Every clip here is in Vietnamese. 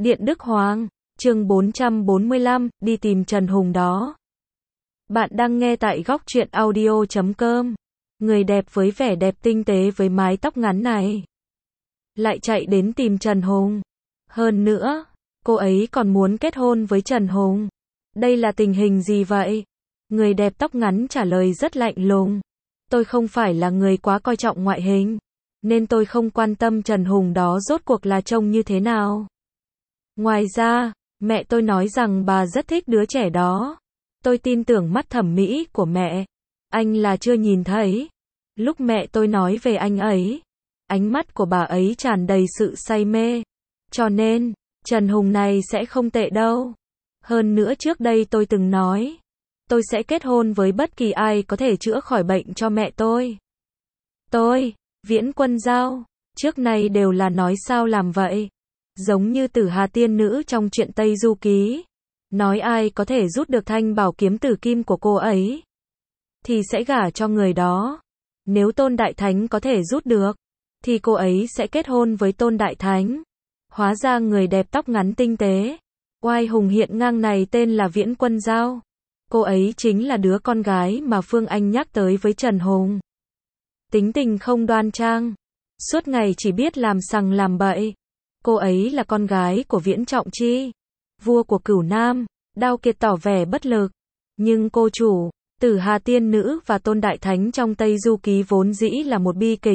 Điện Đức Hoàng, chương 445, đi tìm Trần Hùng đó. Bạn đang nghe tại góc truyện audio.com. Người đẹp với vẻ đẹp tinh tế với mái tóc ngắn này lại chạy đến tìm Trần Hùng. Hơn nữa, cô ấy còn muốn kết hôn với Trần Hùng. Đây là tình hình gì vậy? Người đẹp tóc ngắn trả lời rất lạnh lùng. Tôi không phải là người quá coi trọng ngoại hình, nên tôi không quan tâm Trần Hùng đó rốt cuộc là trông như thế nào. Ngoài ra, mẹ tôi nói rằng bà rất thích đứa trẻ đó. Tôi tin tưởng mắt thẩm mỹ của mẹ. Anh là chưa nhìn thấy. Lúc mẹ tôi nói về anh ấy, ánh mắt của bà ấy tràn đầy sự say mê. Cho nên, Trần Hùng này sẽ không tệ đâu. Hơn nữa trước đây tôi từng nói, tôi sẽ kết hôn với bất kỳ ai có thể chữa khỏi bệnh cho mẹ tôi. Tôi, Viễn Quân Giao, trước nay đều là nói sao làm vậy. Giống như Tử Hà tiên nữ trong truyện Tây Du Ký. Nói ai có thể rút được thanh bảo kiếm tử kim của cô ấy, thì sẽ gả cho người đó. Nếu Tôn Đại Thánh có thể rút được, thì cô ấy sẽ kết hôn với Tôn Đại Thánh. Hóa ra người đẹp tóc ngắn tinh tế, oai hùng hiện ngang này tên là Viễn Quân Giao. Cô ấy chính là đứa con gái mà Phương Anh nhắc tới với Trần Hùng. Tính tình không đoan trang, suốt ngày chỉ biết làm sằng làm bậy. Cô ấy là con gái của Viễn Trọng Chi, vua của Cửu Nam. Đao Kiệt tỏ vẻ bất lực. Nhưng cô chủ, Tử Hà tiên nữ và Tôn Đại Thánh trong Tây Du Ký vốn dĩ là một bi kịch.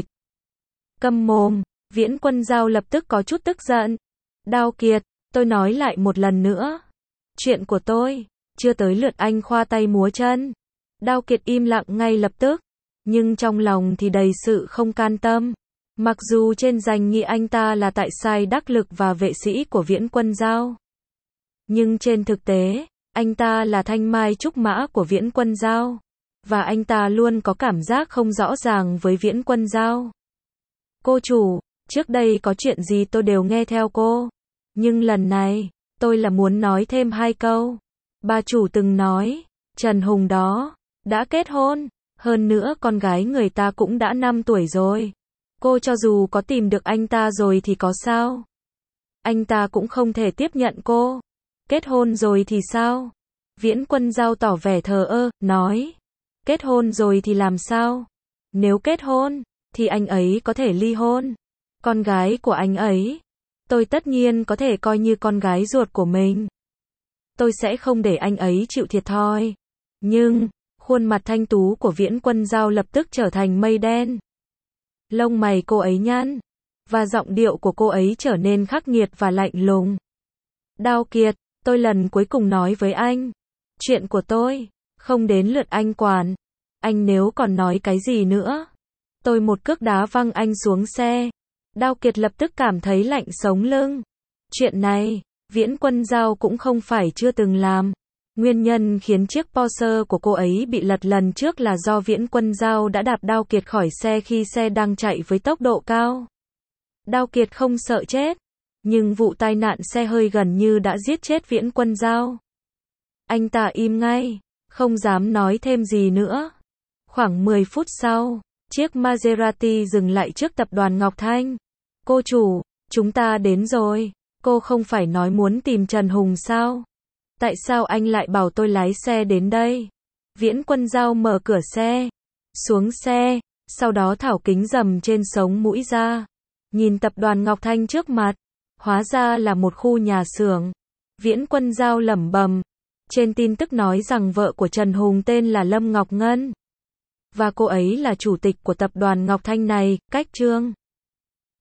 Câm mồm, Viễn Quân Giao lập tức có chút tức giận. Đao Kiệt, tôi nói lại một lần nữa. Chuyện của tôi, chưa tới lượt anh khoa tay múa chân. Đao Kiệt im lặng ngay lập tức, nhưng trong lòng thì đầy sự không can tâm. Mặc dù trên danh nghĩa anh ta là tại sai đắc lực và vệ sĩ của Viễn Quân Giao, nhưng trên thực tế, anh ta là thanh mai trúc mã của Viễn Quân Giao. Và anh ta luôn có cảm giác không rõ ràng với Viễn Quân Giao. Cô chủ, trước đây có chuyện gì tôi đều nghe theo cô. Nhưng lần này, tôi là muốn nói thêm 2 câu. Bà chủ từng nói, Trần Hùng đó, đã kết hôn. Hơn nữa con gái người ta cũng đã 5 tuổi rồi. Cô cho dù có tìm được anh ta rồi thì có sao? Anh ta cũng không thể tiếp nhận cô. Kết hôn rồi thì sao? Viễn Quân Giao tỏ vẻ thờ ơ, nói. Kết hôn rồi thì làm sao? Nếu kết hôn, thì anh ấy có thể ly hôn. Con gái của anh ấy, tôi tất nhiên có thể coi như con gái ruột của mình. Tôi sẽ không để anh ấy chịu thiệt thòi. Nhưng, khuôn mặt thanh tú của Viễn Quân Giao lập tức trở thành mây đen. Lông mày cô ấy nhăn, và giọng điệu của cô ấy trở nên khắc nghiệt và lạnh lùng. Đao Kiệt, tôi lần cuối cùng nói với anh, chuyện của tôi, không đến lượt anh quản. Anh nếu còn nói cái gì nữa, tôi một cước đá văng anh xuống xe. Đao Kiệt lập tức cảm thấy lạnh sống lưng. Chuyện này, Viễn Quân Giao cũng không phải chưa từng làm. Nguyên nhân khiến chiếc Porsche của cô ấy bị lật lần trước là do Viễn Quân Giao đã đạp Đao Kiệt khỏi xe khi xe đang chạy với tốc độ cao. Đao Kiệt không sợ chết, nhưng vụ tai nạn xe hơi gần như đã giết chết Viễn Quân Giao. Anh ta im ngay, không dám nói thêm gì nữa. Khoảng 10 phút sau, chiếc Maserati dừng lại trước tập đoàn Ngọc Thanh. Cô chủ, chúng ta đến rồi. Cô không phải nói muốn tìm Trần Hùng sao? Tại sao anh lại bảo tôi lái xe đến đây? Viễn Quân Giao mở cửa xe, xuống xe, sau đó tháo kính rầm trên sống mũi ra. Nhìn tập đoàn Ngọc Thanh trước mặt, hóa ra là một khu nhà xưởng. Viễn Quân Giao lẩm bẩm. Trên tin tức nói rằng vợ của Trần Hùng tên là Lâm Ngọc Ngân. Và cô ấy là chủ tịch của tập đoàn Ngọc Thanh này, cách Trương